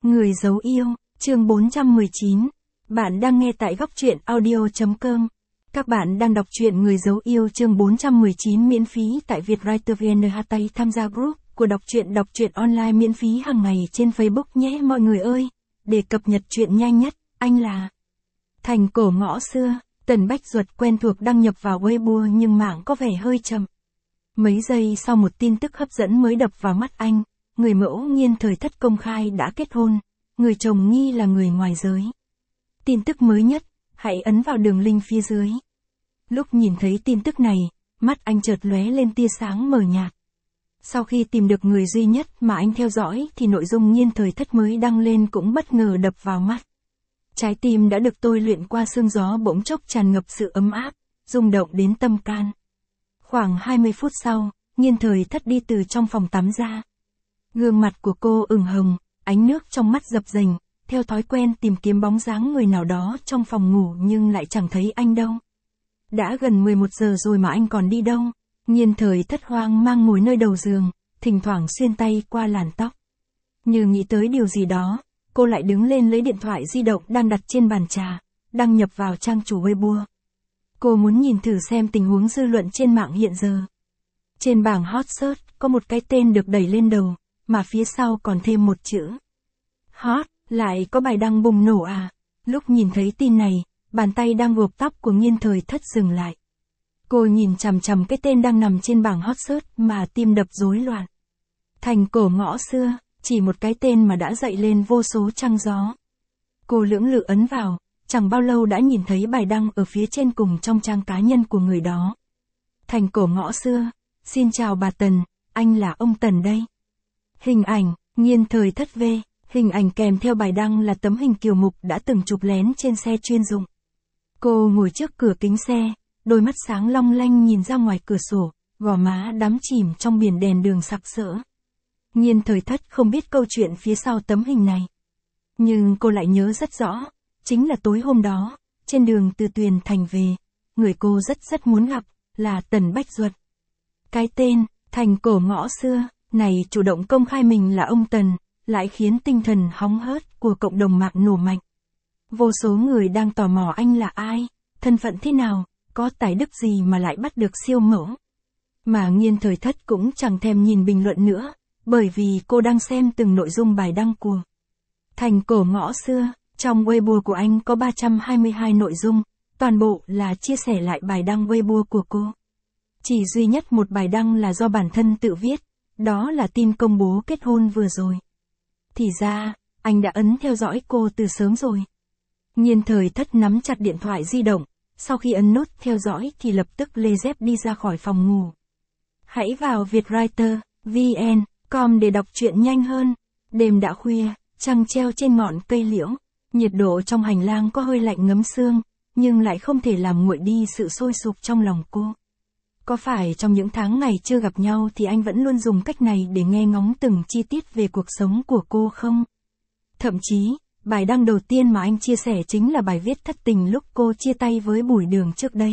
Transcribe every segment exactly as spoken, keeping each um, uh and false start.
Người giấu yêu, chương bốn trăm mười chín. Bạn đang nghe tại góc truyện audio chấm com. Các bạn đang đọc truyện Người giấu yêu chương bốn trăm mười chín miễn phí tại Vietwriter vê en hát tay tham gia group của đọc truyện đọc truyện online miễn phí hàng ngày trên Facebook nhé mọi người ơi. Để cập nhật truyện nhanh nhất, anh là Thành cổ ngõ xưa. Tần Bách Duật quen thuộc đăng nhập vào Weibo nhưng mạng có vẻ hơi chậm. Mấy giây sau một tin tức hấp dẫn mới đập vào mắt anh, người mẫu Nghiên Thời Thất công khai đã kết hôn, người chồng nghi là người ngoài giới. Tin tức mới nhất, hãy ấn vào đường link phía dưới. Lúc nhìn thấy tin tức này, mắt anh chợt lóe lên tia sáng mờ nhạt. Sau khi tìm được người duy nhất mà anh theo dõi thì nội dung Nghiên Thời Thất mới đăng lên cũng bất ngờ đập vào mắt. Trái tim đã được tôi luyện qua sương gió bỗng chốc tràn ngập sự ấm áp, rung động đến tâm can. Khoảng hai mươi phút sau, Nghiên Thời Thất đi từ trong phòng tắm ra. Gương mặt của cô ửng hồng, ánh nước trong mắt dập dềnh, theo thói quen tìm kiếm bóng dáng người nào đó trong phòng ngủ nhưng lại chẳng thấy anh đâu. Đã gần mười một giờ rồi mà anh còn đi đâu? Nghiên Thời Thất hoang mang ngồi nơi đầu giường, thỉnh thoảng xuyên tay qua làn tóc. Như nghĩ tới điều gì đó, cô lại đứng lên lấy điện thoại di động đang đặt trên bàn trà, đăng nhập vào trang chủ Weibo. Cô muốn nhìn thử xem tình huống dư luận trên mạng hiện giờ. Trên bảng hot search có một cái tên được đẩy lên đầu, mà phía sau còn thêm một chữ. Hot, lại có bài đăng bùng nổ à? Lúc nhìn thấy tin này, bàn tay đang gộp tóc của Nghiên Thời Thất dừng lại. Cô nhìn chằm chằm cái tên đang nằm trên bảng hot search mà tim đập rối loạn. Thành cổ ngõ xưa, chỉ một cái tên mà đã dậy lên vô số trăng gió. Cô lưỡng lự ấn vào, chẳng bao lâu đã nhìn thấy bài đăng ở phía trên cùng trong trang cá nhân của người đó. Thành cổ ngõ xưa, xin chào bà Tần, anh là ông Tần đây. Hình ảnh, Nghiên Thời Thất V, hình ảnh kèm theo bài đăng là tấm hình kiều mục đã từng chụp lén trên xe chuyên dụng. Cô ngồi trước cửa kính xe, đôi mắt sáng long lanh nhìn ra ngoài cửa sổ, gò má đắm chìm trong biển đèn đường sặc sỡ. Nghiên Thời Thất không biết câu chuyện phía sau tấm hình này. Nhưng cô lại nhớ rất rõ, chính là tối hôm đó, trên đường từ Tuyền Thành về, người cô rất rất muốn gặp, là Tần Bách Duật. Cái tên, Thành cổ ngõ xưa, này chủ động công khai mình là ông Tần, lại khiến tinh thần hóng hớt của cộng đồng mạng nổ mạnh. Vô số người đang tò mò anh là ai, thân phận thế nào, có tài đức gì mà lại bắt được siêu mẫu. Mà Nghiên Thời Thất cũng chẳng thèm nhìn bình luận nữa, bởi vì cô đang xem từng nội dung bài đăng của Thành cổ ngõ xưa. Trong Weibo của anh có ba trăm hai mươi hai nội dung, toàn bộ là chia sẻ lại bài đăng Weibo của cô. Chỉ duy nhất một bài đăng là do bản thân tự viết, đó là tin công bố kết hôn vừa rồi. Thì ra, anh đã ấn theo dõi cô từ sớm rồi. Nghiên Thời Thất nắm chặt điện thoại di động, sau khi ấn nút theo dõi thì lập tức lê dép đi ra khỏi phòng ngủ. Hãy vào Vietwriter vê en com để đọc truyện nhanh hơn. Đêm đã khuya, trăng treo trên ngọn cây liễu, nhiệt độ trong hành lang có hơi lạnh ngấm xương, nhưng lại không thể làm nguội đi sự sôi sục trong lòng cô. Có phải trong những tháng ngày chưa gặp nhau thì anh vẫn luôn dùng cách này để nghe ngóng từng chi tiết về cuộc sống của cô không? Thậm chí, bài đăng đầu tiên mà anh chia sẻ chính là bài viết thất tình lúc cô chia tay với Bùi Đường trước đây.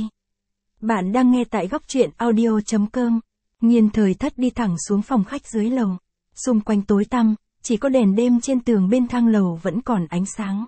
Bạn đang nghe tại góc truyện audio chấm com. Nghiên Thời Thất đi thẳng xuống phòng khách dưới lầu. Xung quanh tối tăm, chỉ có đèn đêm trên tường bên thang lầu vẫn còn ánh sáng.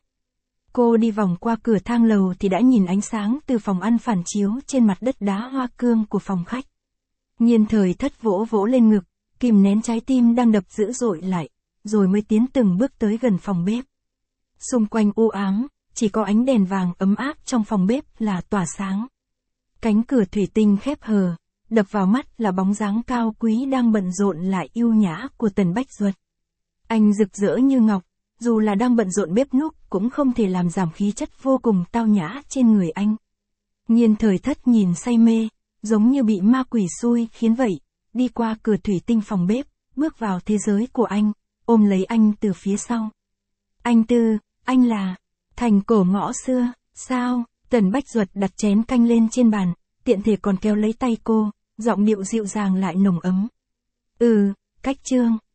Cô đi vòng qua cửa thang lầu thì đã nhìn ánh sáng từ phòng ăn phản chiếu trên mặt đất đá hoa cương của phòng khách. Nghiên Thời Thất vỗ vỗ lên ngực, kìm nén trái tim đang đập dữ dội lại, rồi mới tiến từng bước tới gần phòng bếp. Xung quanh u ám, chỉ có ánh đèn vàng ấm áp trong phòng bếp là tỏa sáng. Cánh cửa thủy tinh khép hờ, đập vào mắt là bóng dáng cao quý đang bận rộn lại yêu nhã của Tần Bách Duật. Anh rực rỡ như ngọc, dù là đang bận rộn bếp núc cũng không thể làm giảm khí chất vô cùng tao nhã trên người anh. Nghiên Thời Thất nhìn say mê, giống như bị ma quỷ xui khiến vậy, đi qua cửa thủy tinh phòng bếp, bước vào thế giới của anh, ôm lấy anh từ phía sau. Anh Tư, anh là Thành cổ ngõ xưa, sao? Tần Bách Duật đặt chén canh lên trên bàn, tiện thể còn kéo lấy tay cô, giọng điệu dịu dàng lại nồng ấm. Ừ, cách chương.